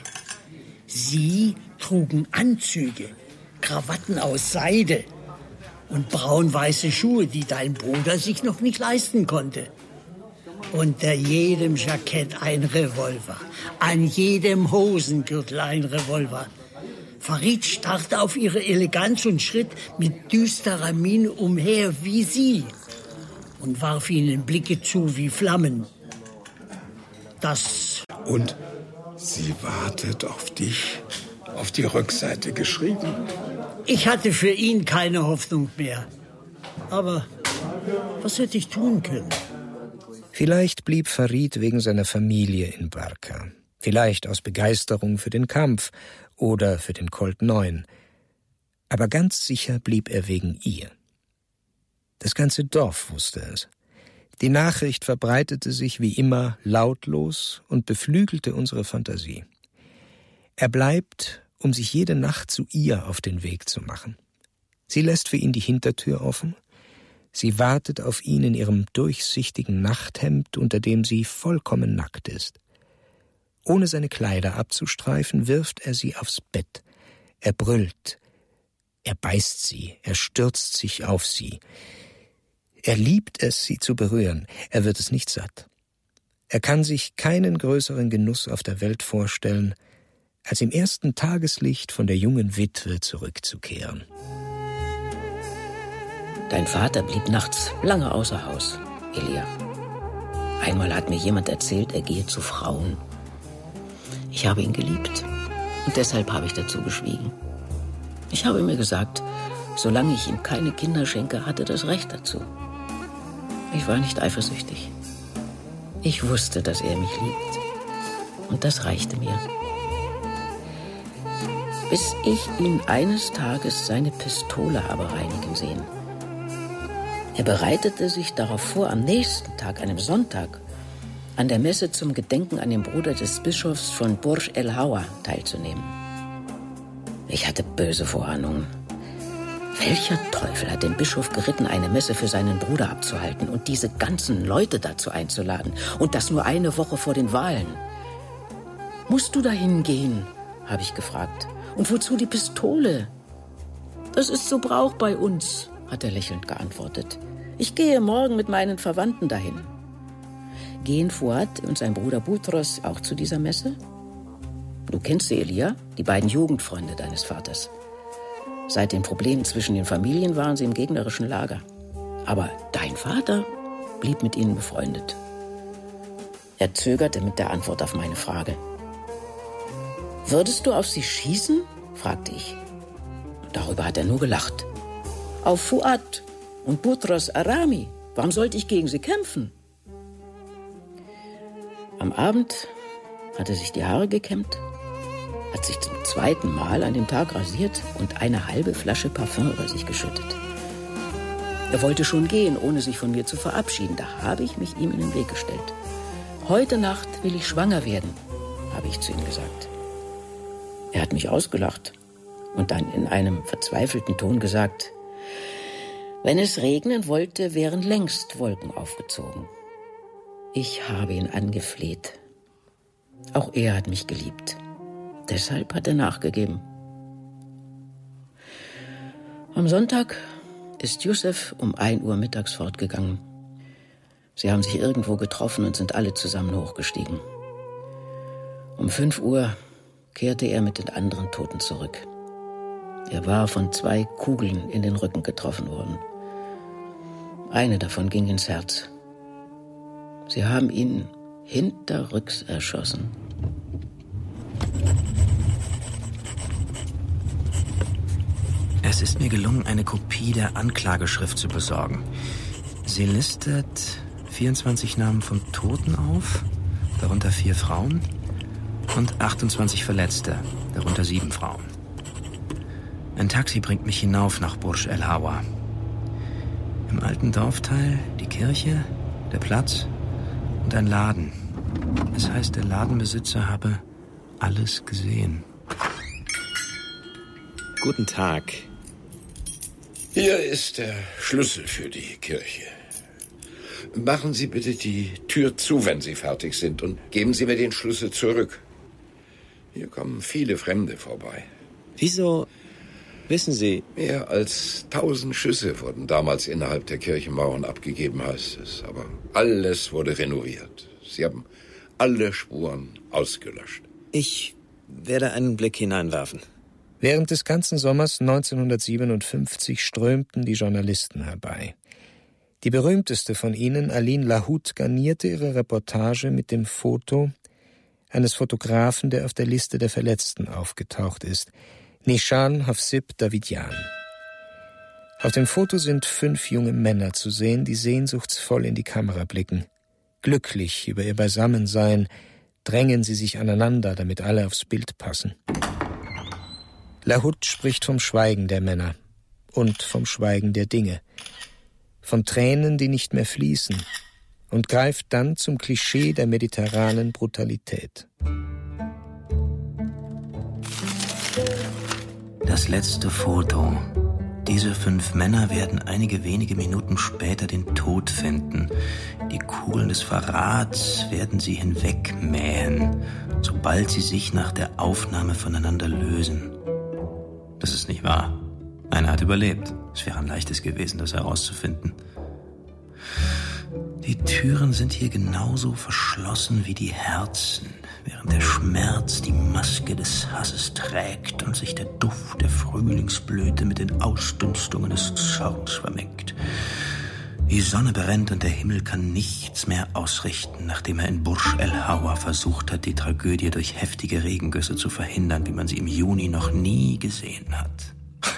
Sie trugen Anzüge, Krawatten aus Seide und braun-weiße Schuhe, die dein Bruder sich noch nicht leisten konnte. Unter jedem Jackett ein Revolver, an jedem Hosengürtel ein Revolver. Farid starrte auf ihre Eleganz und schritt mit düsterer Miene umher wie sie und warf ihnen Blicke zu wie Flammen. Das... Und sie wartet auf dich, auf die Rückseite geschrieben. Ich hatte für ihn keine Hoffnung mehr. Aber was hätte ich tun können? Vielleicht blieb Farid wegen seiner Familie in Barka. Vielleicht aus Begeisterung für den Kampf oder für den Colt neun. Aber ganz sicher blieb er wegen ihr. Das ganze Dorf wusste es. Die Nachricht verbreitete sich wie immer lautlos und beflügelte unsere Fantasie. Er bleibt, um sich jede Nacht zu ihr auf den Weg zu machen. Sie lässt für ihn die Hintertür offen. Sie wartet auf ihn in ihrem durchsichtigen Nachthemd, unter dem sie vollkommen nackt ist. Ohne seine Kleider abzustreifen, wirft er sie aufs Bett. Er brüllt. Er beißt sie. Er stürzt sich auf sie. Er liebt es, sie zu berühren. Er wird es nicht satt. Er kann sich keinen größeren Genuss auf der Welt vorstellen, als im ersten Tageslicht von der jungen Witwe zurückzukehren. Dein Vater blieb nachts lange außer Haus, Elia. Einmal hat mir jemand erzählt, er gehe zu Frauen. Ich habe ihn geliebt und deshalb habe ich dazu geschwiegen. Ich habe mir gesagt, solange ich ihm keine Kinder schenke, hat er das Recht dazu. Ich war nicht eifersüchtig. Ich wusste, dass er mich liebt. Und das reichte mir. Bis ich ihn eines Tages seine Pistole habe reinigen sehen. Er bereitete sich darauf vor, am nächsten Tag, einem Sonntag, an der Messe zum Gedenken an den Bruder des Bischofs von Burj El Hawa teilzunehmen. Ich hatte böse Vorahnungen. Welcher Teufel hat den Bischof geritten, eine Messe für seinen Bruder abzuhalten und diese ganzen Leute dazu einzuladen? Und das nur eine Woche vor den Wahlen. Musst du dahin gehen, habe ich gefragt. Und wozu die Pistole? Das ist so Brauch bei uns, hat er lächelnd geantwortet. Ich gehe morgen mit meinen Verwandten dahin. Gehen Fuad und sein Bruder Boutros auch zu dieser Messe? Du kennst sie, Elia, die beiden Jugendfreunde deines Vaters. Seit den Problemen zwischen den Familien waren sie im gegnerischen Lager. Aber dein Vater blieb mit ihnen befreundet. Er zögerte mit der Antwort auf meine Frage. Würdest du auf sie schießen? Fragte ich. Darüber hat er nur gelacht. Auf Fuad und Boutros Arami. Warum sollte ich gegen sie kämpfen? Am Abend hat er sich die Haare gekämmt, hat sich zum zweiten Mal an dem Tag rasiert und eine halbe Flasche Parfüm über sich geschüttet. Er wollte schon gehen, ohne sich von mir zu verabschieden. Da habe ich mich ihm in den Weg gestellt. Heute Nacht will ich schwanger werden, habe ich zu ihm gesagt. Er hat mich ausgelacht und dann in einem verzweifelten Ton gesagt, wenn es regnen wollte, wären längst Wolken aufgezogen. Ich habe ihn angefleht. Auch er hat mich geliebt. Deshalb hat er nachgegeben. Am Sonntag ist Yusuf um ein Uhr mittags fortgegangen. Sie haben sich irgendwo getroffen und sind alle zusammen hochgestiegen. Um fünf Uhr kehrte er mit den anderen Toten zurück. Er war von zwei Kugeln in den Rücken getroffen worden. Eine davon ging ins Herz. Sie haben ihn hinterrücks erschossen. Es ist mir gelungen, eine Kopie der Anklageschrift zu besorgen. Sie listet vierundzwanzig Namen von Toten auf, darunter vier Frauen, und achtundzwanzig Verletzte, darunter sieben Frauen. Ein Taxi bringt mich hinauf nach Burj El Hawa. Im alten Dorfteil die Kirche, der Platz und ein Laden. Es heißt, der Ladenbesitzer habe alles gesehen. Guten Tag. Hier ist der Schlüssel für die Kirche. Machen Sie bitte die Tür zu, wenn Sie fertig sind, und geben Sie mir den Schlüssel zurück. Hier kommen viele Fremde vorbei. Wieso wissen Sie? Mehr als tausend Schüsse wurden damals innerhalb der Kirchenmauern abgegeben, heißt es. Aber alles wurde renoviert. Sie haben alle Spuren ausgelöscht. Ich werde einen Blick hineinwerfen. Während des ganzen Sommers neunzehnhundertsiebenundfünfzig strömten die Journalisten herbei. Die berühmteste von ihnen, Aline Lahoud, garnierte ihre Reportage mit dem Foto eines Fotografen, der auf der Liste der Verletzten aufgetaucht ist, Nishan Hafsib Davidian. Auf dem Foto sind fünf junge Männer zu sehen, die sehnsuchtsvoll in die Kamera blicken. Glücklich über ihr Beisammensein drängen sie sich aneinander, damit alle aufs Bild passen. Lahut spricht vom Schweigen der Männer und vom Schweigen der Dinge, von Tränen, die nicht mehr fließen, und greift dann zum Klischee der mediterranen Brutalität. Das letzte Foto. Diese fünf Männer werden einige wenige Minuten später den Tod finden. Die Kugeln des Verrats werden sie hinwegmähen, sobald sie sich nach der Aufnahme voneinander lösen. Das ist nicht wahr. Einer hat überlebt. Es wäre ein leichtes gewesen, das herauszufinden. Die Türen sind hier genauso verschlossen wie die Herzen, während der Schmerz die Maske des Hasses trägt und sich der Duft der Frühlingsblüte mit den Ausdunstungen des Zorns vermengt. Die Sonne brennt und der Himmel kann nichts mehr ausrichten, nachdem er in Burj El Hawa versucht hat, die Tragödie durch heftige Regengüsse zu verhindern, wie man sie im Juni noch nie gesehen hat.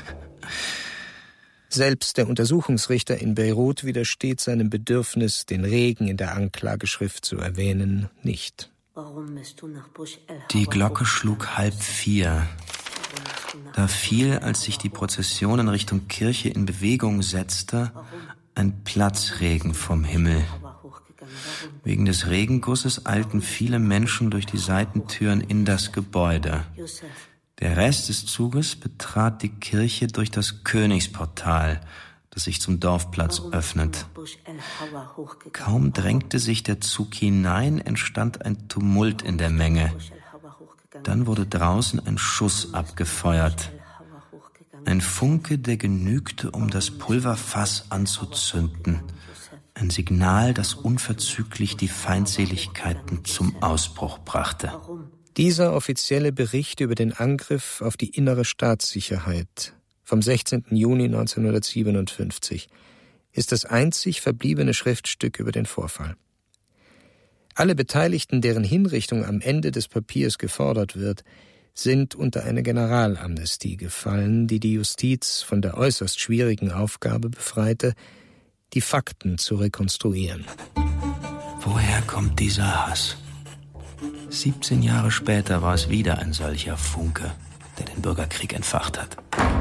Selbst der Untersuchungsrichter in Beirut widersteht seinem Bedürfnis, den Regen in der Anklageschrift zu erwähnen, nicht. Die Glocke schlug halb vier. Da fiel, als sich die Prozession in Richtung Kirche in Bewegung setzte, ein Platzregen vom Himmel. Wegen des Regengusses eilten viele Menschen durch die Seitentüren in das Gebäude. Der Rest des Zuges betrat die Kirche durch das Königsportal, das sich zum Dorfplatz öffnet. Kaum drängte sich der Zug hinein, entstand ein Tumult in der Menge. Dann wurde draußen ein Schuss abgefeuert. Ein Funke, der genügte, um das Pulverfass anzuzünden. Ein Signal, das unverzüglich die Feindseligkeiten zum Ausbruch brachte. Dieser offizielle Bericht über den Angriff auf die innere Staatssicherheit vom sechzehnten Juni neunzehnhundertsiebenundfünfzig ist das einzig verbliebene Schriftstück über den Vorfall. Alle Beteiligten, deren Hinrichtung am Ende des Papiers gefordert wird, sind unter eine Generalamnestie gefallen, die die Justiz von der äußerst schwierigen Aufgabe befreite, die Fakten zu rekonstruieren. Woher kommt dieser Hass? siebzehn Jahre später war es wieder ein solcher Funke, der den Bürgerkrieg entfacht hat.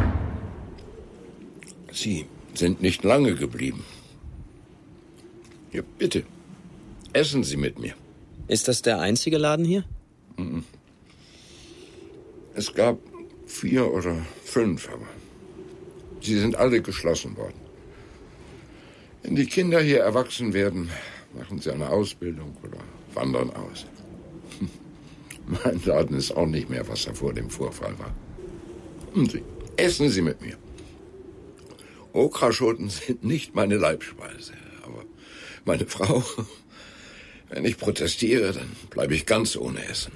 Sie sind nicht lange geblieben. Ja, bitte, essen Sie mit mir. Ist das der einzige Laden hier? Es gab vier oder fünf, aber sie sind alle geschlossen worden. Wenn die Kinder hier erwachsen werden, machen sie eine Ausbildung oder wandern aus. Mein Laden ist auch nicht mehr, was er vor dem Vorfall war. Und Sie, essen Sie mit mir. Okraschoten sind nicht meine Leibspeise, aber meine Frau, wenn ich protestiere, dann bleibe ich ganz ohne Essen.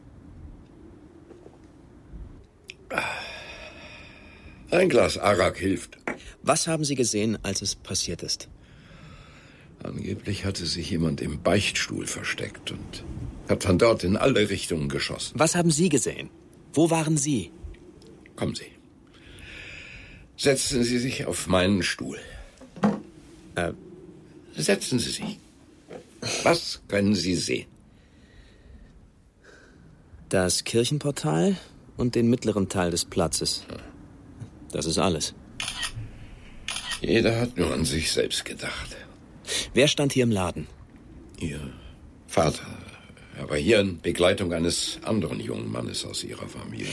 Ein Glas Arak hilft. Was haben Sie gesehen, als es passiert ist? Angeblich hatte sich jemand im Beichtstuhl versteckt und hat von dort in alle Richtungen geschossen. Was haben Sie gesehen? Wo waren Sie? Kommen Sie. Setzen Sie sich auf meinen Stuhl. Äh. Setzen Sie sich. Was können Sie sehen? Das Kirchenportal und den mittleren Teil des Platzes. Das ist alles. Jeder hat nur an sich selbst gedacht. Wer stand hier im Laden? Ihr Vater. Er war hier in Begleitung eines anderen jungen Mannes aus Ihrer Familie.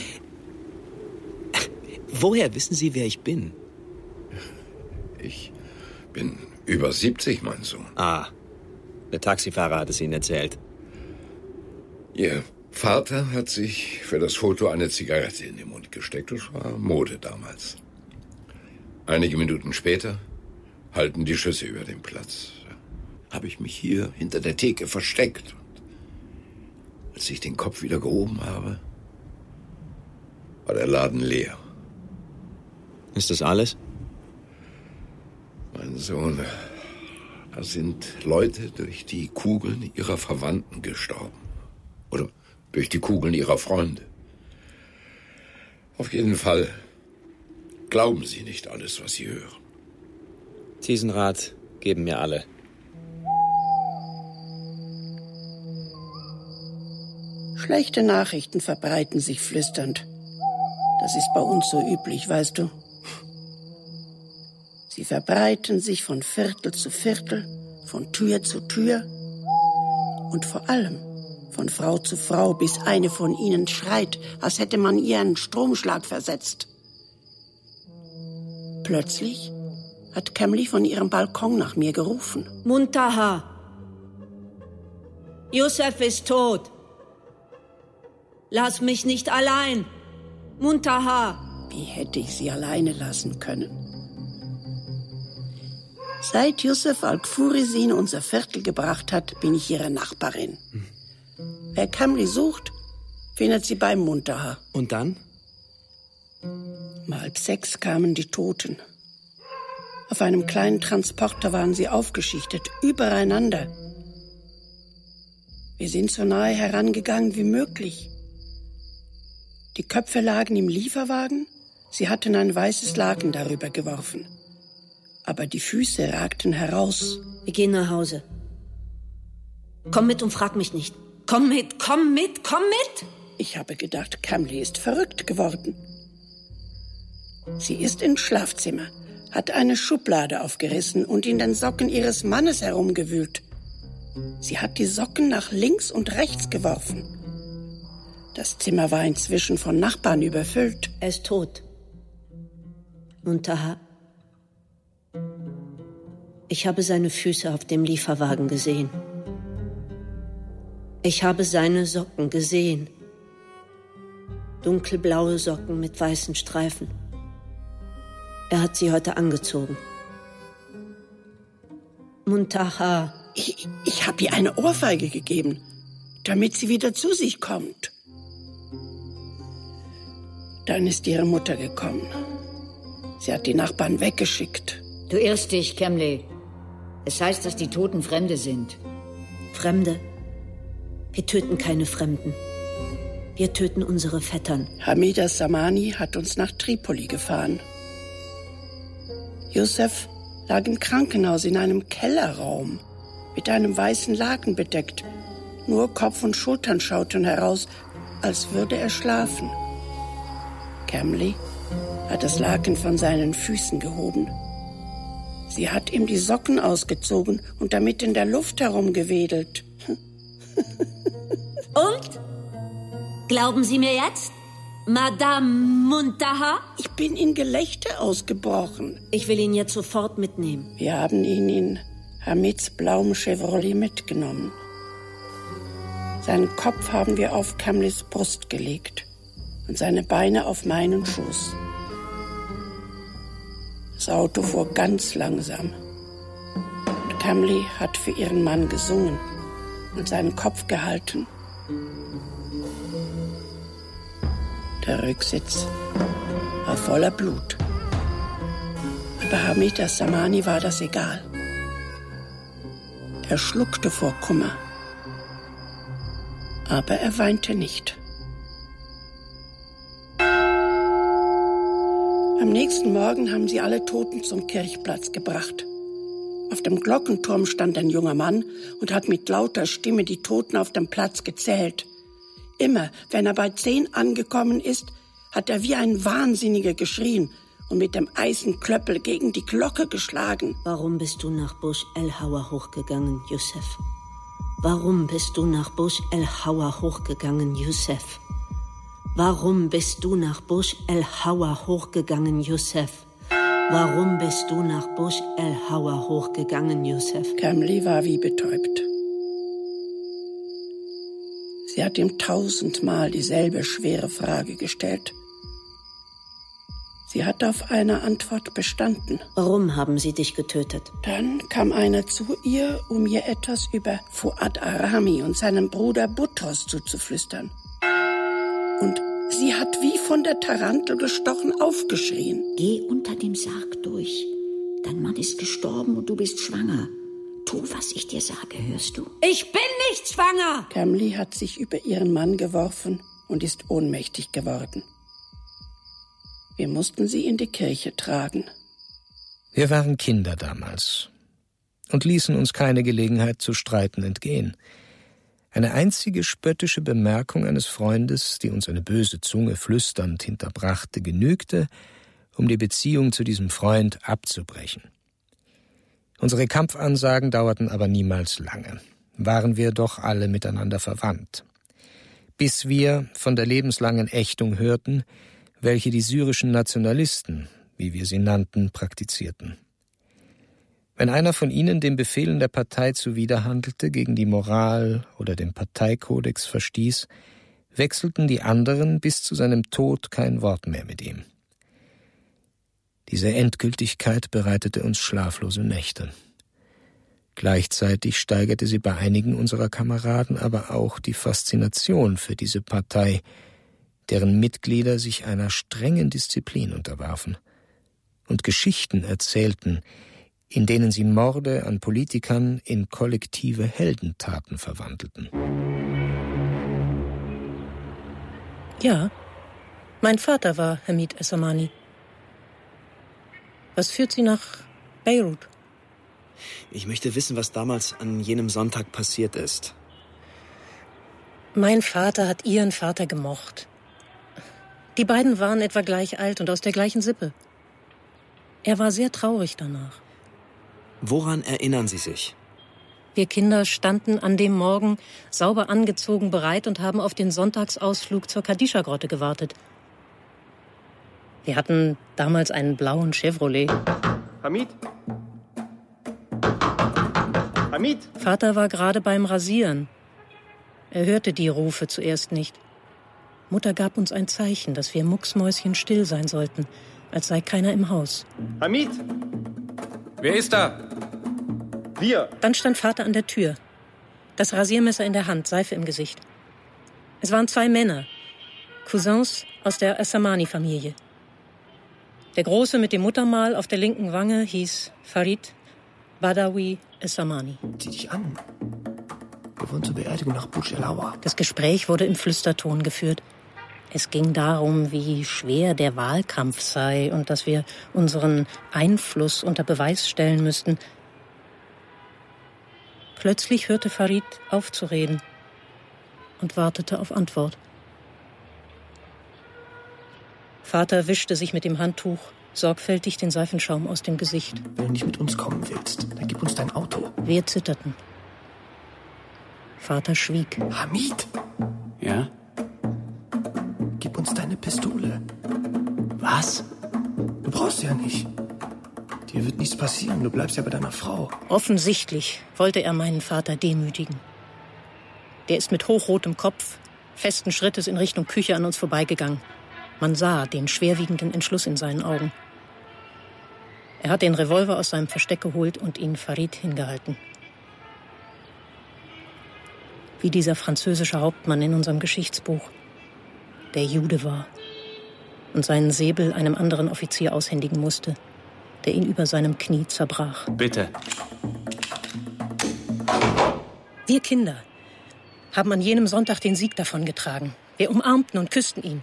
Woher wissen Sie, wer ich bin? Ich bin über siebzig, mein Sohn. Ah, der Taxifahrer hat es Ihnen erzählt. Ihr Vater hat sich für das Foto eine Zigarette in den Mund gesteckt. Das war Mode damals. Einige Minuten später hallten die Schüsse über den Platz. Da habe ich mich hier hinter der Theke versteckt. Und als ich den Kopf wieder gehoben habe, war der Laden leer. Ist das alles? Mein Sohn, da sind Leute durch die Kugeln ihrer Verwandten gestorben. Oder durch die Kugeln ihrer Freunde. Auf jeden Fall glauben Sie nicht alles, was Sie hören. Diesen Rat geben mir alle. Schlechte Nachrichten verbreiten sich flüsternd. Das ist bei uns so üblich, weißt du. Sie verbreiten sich von Viertel zu Viertel, von Tür zu Tür und vor allem von Frau zu Frau, bis eine von ihnen schreit, als hätte man ihr einen Stromschlag versetzt. Plötzlich hat Camly von ihrem Balkon nach mir gerufen. Muntaha! Yusuf ist tot! Lass mich nicht allein! Muntaha! Wie hätte ich sie alleine lassen können? Seit Yusuf Al-Gfuri sie in unser Viertel gebracht hat, bin ich ihre Nachbarin. Hm. Wer Camly sucht, findet sie beim Muntaha. Und dann? Um halb sechs kamen die Toten. Auf einem kleinen Transporter waren sie aufgeschichtet, übereinander. Wir sind so nahe herangegangen wie möglich. Die Köpfe lagen im Lieferwagen, sie hatten ein weißes Laken darüber geworfen. Aber die Füße ragten heraus. Wir gehen nach Hause. Komm mit und frag mich nicht. Komm mit, komm mit, komm mit! Ich habe gedacht, Camly ist verrückt geworden. Sie ist ins Schlafzimmer, hat eine Schublade aufgerissen und in den Socken ihres Mannes herumgewühlt. Sie hat die Socken nach links und rechts geworfen. Das Zimmer war inzwischen von Nachbarn überfüllt. Er ist tot. Muntaha. Ich habe seine Füße auf dem Lieferwagen gesehen. Ich habe seine Socken gesehen. Dunkelblaue Socken mit weißen Streifen. Er hat sie heute angezogen. Muntaha. Ich, ich habe ihr eine Ohrfeige gegeben, damit sie wieder zu sich kommt. Dann ist ihre Mutter gekommen. Sie hat die Nachbarn weggeschickt. Du irrst dich, Camly. Es heißt, dass die Toten Fremde sind. Fremde? Wir töten keine Fremden. Wir töten unsere Vettern. Hamida Samani hat uns nach Tripoli gefahren. Yusuf lag im Krankenhaus in einem Kellerraum, mit einem weißen Laken bedeckt. Nur Kopf und Schultern schauten heraus, als würde er schlafen. Camly hat das Laken von seinen Füßen gehoben. Sie hat ihm die Socken ausgezogen und damit in der Luft herumgewedelt. Und? Glauben Sie mir jetzt, Madame Muntaha? Ich bin in Gelächter ausgebrochen. Ich will ihn jetzt sofort mitnehmen. Wir haben ihn in Hamids blauem Chevrolet mitgenommen. Seinen Kopf haben wir auf Camlys Brust gelegt und seine Beine auf meinen Schoß. Das Auto fuhr ganz langsam. Und Camly hat für ihren Mann gesungen und seinen Kopf gehalten. Der Rücksitz war voller Blut. Aber Hamida Samani war das egal. Er schluckte vor Kummer. Aber er weinte nicht. Am nächsten Morgen haben sie alle Toten zum Kirchplatz gebracht. Auf dem Glockenturm stand ein junger Mann und hat mit lauter Stimme die Toten auf dem Platz gezählt. Immer, wenn er bei zehn angekommen ist, hat er wie ein Wahnsinniger geschrien und mit dem Eisenklöppel gegen die Glocke geschlagen. Warum bist du nach Bush el-Hawa hochgegangen, Yusuf? Warum bist du nach Bush el-Hawa hochgegangen, Yusuf? Warum bist du nach Bush el-Hawa hochgegangen, Yusuf? Warum bist du nach Bush el-Hawa hochgegangen, Yusuf? Camly war wie betäubt. Sie hat ihm tausendmal dieselbe schwere Frage gestellt. Sie hat auf eine Antwort bestanden. Warum haben sie dich getötet? Dann kam einer zu ihr, um ihr etwas über Fuad Arami und seinen Bruder Butros zuzuflüstern. Und sie hat wie von der Tarantel gestochen aufgeschrien. Geh unter dem Sarg durch. Dein Mann ist gestorben und du bist schwanger. Tu, was ich dir sage, hörst du? Ich bin nicht schwanger! Camly hat sich über ihren Mann geworfen und ist ohnmächtig geworden. Wir mussten sie in die Kirche tragen. Wir waren Kinder damals und ließen uns keine Gelegenheit zu streiten entgehen. Eine einzige spöttische Bemerkung eines Freundes, die uns eine böse Zunge flüsternd hinterbrachte, genügte, um die Beziehung zu diesem Freund abzubrechen. Unsere Kampfansagen dauerten aber niemals lange, waren wir doch alle miteinander verwandt. Bis wir von der lebenslangen Ächtung hörten, welche die syrischen Nationalisten, wie wir sie nannten, praktizierten. Wenn einer von ihnen den Befehlen der Partei zuwiderhandelte, gegen die Moral oder den Parteikodex verstieß, wechselten die anderen bis zu seinem Tod kein Wort mehr mit ihm. Diese Endgültigkeit bereitete uns schlaflose Nächte. Gleichzeitig steigerte sie bei einigen unserer Kameraden aber auch die Faszination für diese Partei, deren Mitglieder sich einer strengen Disziplin unterwarfen und Geschichten erzählten, in denen sie Morde an Politikern in kollektive Heldentaten verwandelten. Ja, mein Vater war Hamid Essamani. Was führt Sie nach Beirut? Ich möchte wissen, was damals an jenem Sonntag passiert ist. Mein Vater hat Ihren Vater gemocht. Die beiden waren etwa gleich alt und aus der gleichen Sippe. Er war sehr traurig danach. Woran erinnern Sie sich? Wir Kinder standen an dem Morgen sauber angezogen bereit und haben auf den Sonntagsausflug zur Kadischa-Grotte gewartet. Wir hatten damals einen blauen Chevrolet. Hamid? Hamid? Vater war gerade beim Rasieren. Er hörte die Rufe zuerst nicht. Mutter gab uns ein Zeichen, dass wir mucksmäuschenstill sein sollten, als sei keiner im Haus. Hamid? Wer ist da? Wir. Dann stand Vater an der Tür. Das Rasiermesser in der Hand, Seife im Gesicht. Es waren zwei Männer, Cousins aus der Essamani-Familie. Der Große mit dem Muttermal auf der linken Wange hieß Farid Badawi Essamani. Zieh dich an. Wir wollen zur Beerdigung nach Burj El Hawa. Das Gespräch wurde im Flüsterton geführt. Es ging darum, wie schwer der Wahlkampf sei und dass wir unseren Einfluss unter Beweis stellen müssten. Plötzlich hörte Farid auf zu reden und wartete auf Antwort. Vater wischte sich mit dem Handtuch sorgfältig den Seifenschaum aus dem Gesicht. Wenn du nicht mit uns kommen willst, dann gib uns dein Auto. Wir zitterten. Vater schwieg. Hamid! Ja? Gib uns deine Pistole. Was? Du brauchst sie ja nicht. Dir wird nichts passieren, du bleibst ja bei deiner Frau. Offensichtlich wollte er meinen Vater demütigen. Der ist mit hochrotem Kopf, festen Schrittes in Richtung Küche an uns vorbeigegangen. Man sah den schwerwiegenden Entschluss in seinen Augen. Er hat den Revolver aus seinem Versteck geholt und ihn Farid hingehalten. Wie dieser französische Hauptmann in unserem Geschichtsbuch, der Jude war und seinen Säbel einem anderen Offizier aushändigen musste, der ihn über seinem Knie zerbrach. Bitte. Wir Kinder haben an jenem Sonntag den Sieg davongetragen. Wir umarmten und küssten ihn.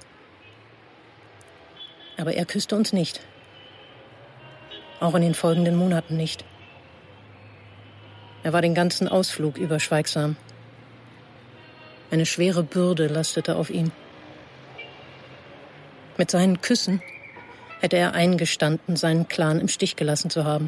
Aber er küsste uns nicht. Auch in den folgenden Monaten nicht. Er war den ganzen Ausflug über schweigsam. Eine schwere Bürde lastete auf ihm. Mit seinen Küssen hätte er eingestanden, seinen Clan im Stich gelassen zu haben.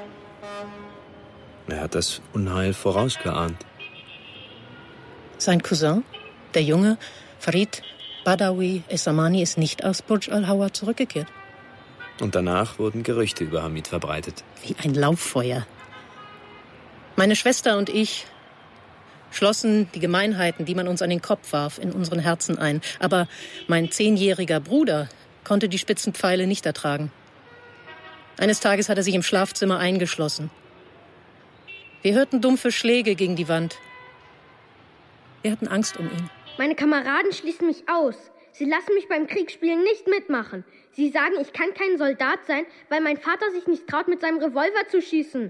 Er hat das Unheil vorausgeahnt. Sein Cousin, der Junge Farid Badawi Essamani, ist nicht aus Burj Al Hawa zurückgekehrt. Und danach wurden Gerüchte über Hamid verbreitet. Wie ein Lauffeuer. Meine Schwester und ich schlossen die Gemeinheiten, die man uns an den Kopf warf, in unseren Herzen ein. Aber mein zehnjähriger Bruder konnte die spitzen Pfeile nicht ertragen. Eines Tages hat er sich im Schlafzimmer eingeschlossen. Wir hörten dumpfe Schläge gegen die Wand. Wir hatten Angst um ihn. Meine Kameraden schließen mich aus. Sie lassen mich beim Kriegsspielen nicht mitmachen. Sie sagen, ich kann kein Soldat sein, weil mein Vater sich nicht traut, mit seinem Revolver zu schießen.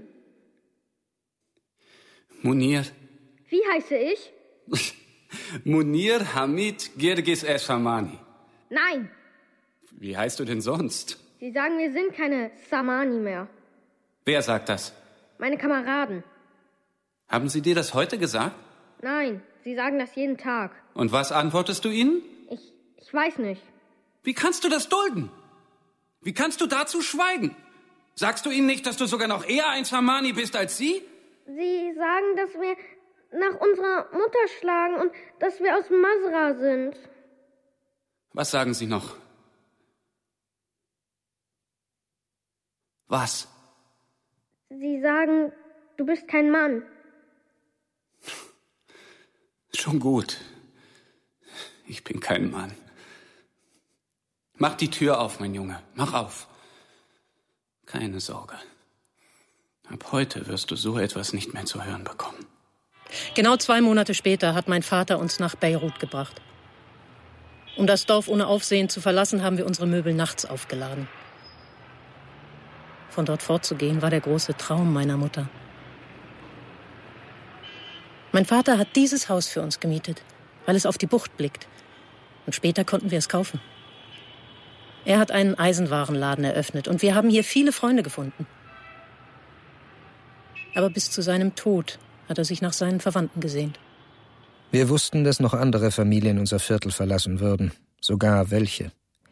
Munir. Wie heiße ich? Munir Hamid Girgis Essamani. Nein. Wie heißt du denn sonst? Sie sagen, wir sind keine Samani mehr. Wer sagt das? Meine Kameraden. Haben sie dir das heute gesagt? Nein, sie sagen das jeden Tag. Und was antwortest du ihnen? Ich, ich weiß nicht. Wie kannst du das dulden? Wie kannst du dazu schweigen? Sagst du ihnen nicht, dass du sogar noch eher ein Samani bist als sie? Sie sagen, dass wir nach unserer Mutter schlagen und dass wir aus Masra sind. Was sagen sie noch? Was? Sie sagen, du bist kein Mann. Schon gut. Ich bin kein Mann. Mach die Tür auf, mein Junge. Mach auf. Keine Sorge. Ab heute wirst du so etwas nicht mehr zu hören bekommen. Genau zwei Monate später hat mein Vater uns nach Beirut gebracht. Um das Dorf ohne Aufsehen zu verlassen, haben wir unsere Möbel nachts aufgeladen. Von dort fortzugehen war der große Traum meiner Mutter. Mein Vater hat dieses Haus für uns gemietet, weil es auf die Bucht blickt. Und später konnten wir es kaufen. Er hat einen Eisenwarenladen eröffnet und wir haben hier viele Freunde gefunden. Aber bis zu seinem Tod hat er sich nach seinen Verwandten gesehnt. Wir wussten, dass noch andere Familien unser Viertel verlassen würden, sogar welche.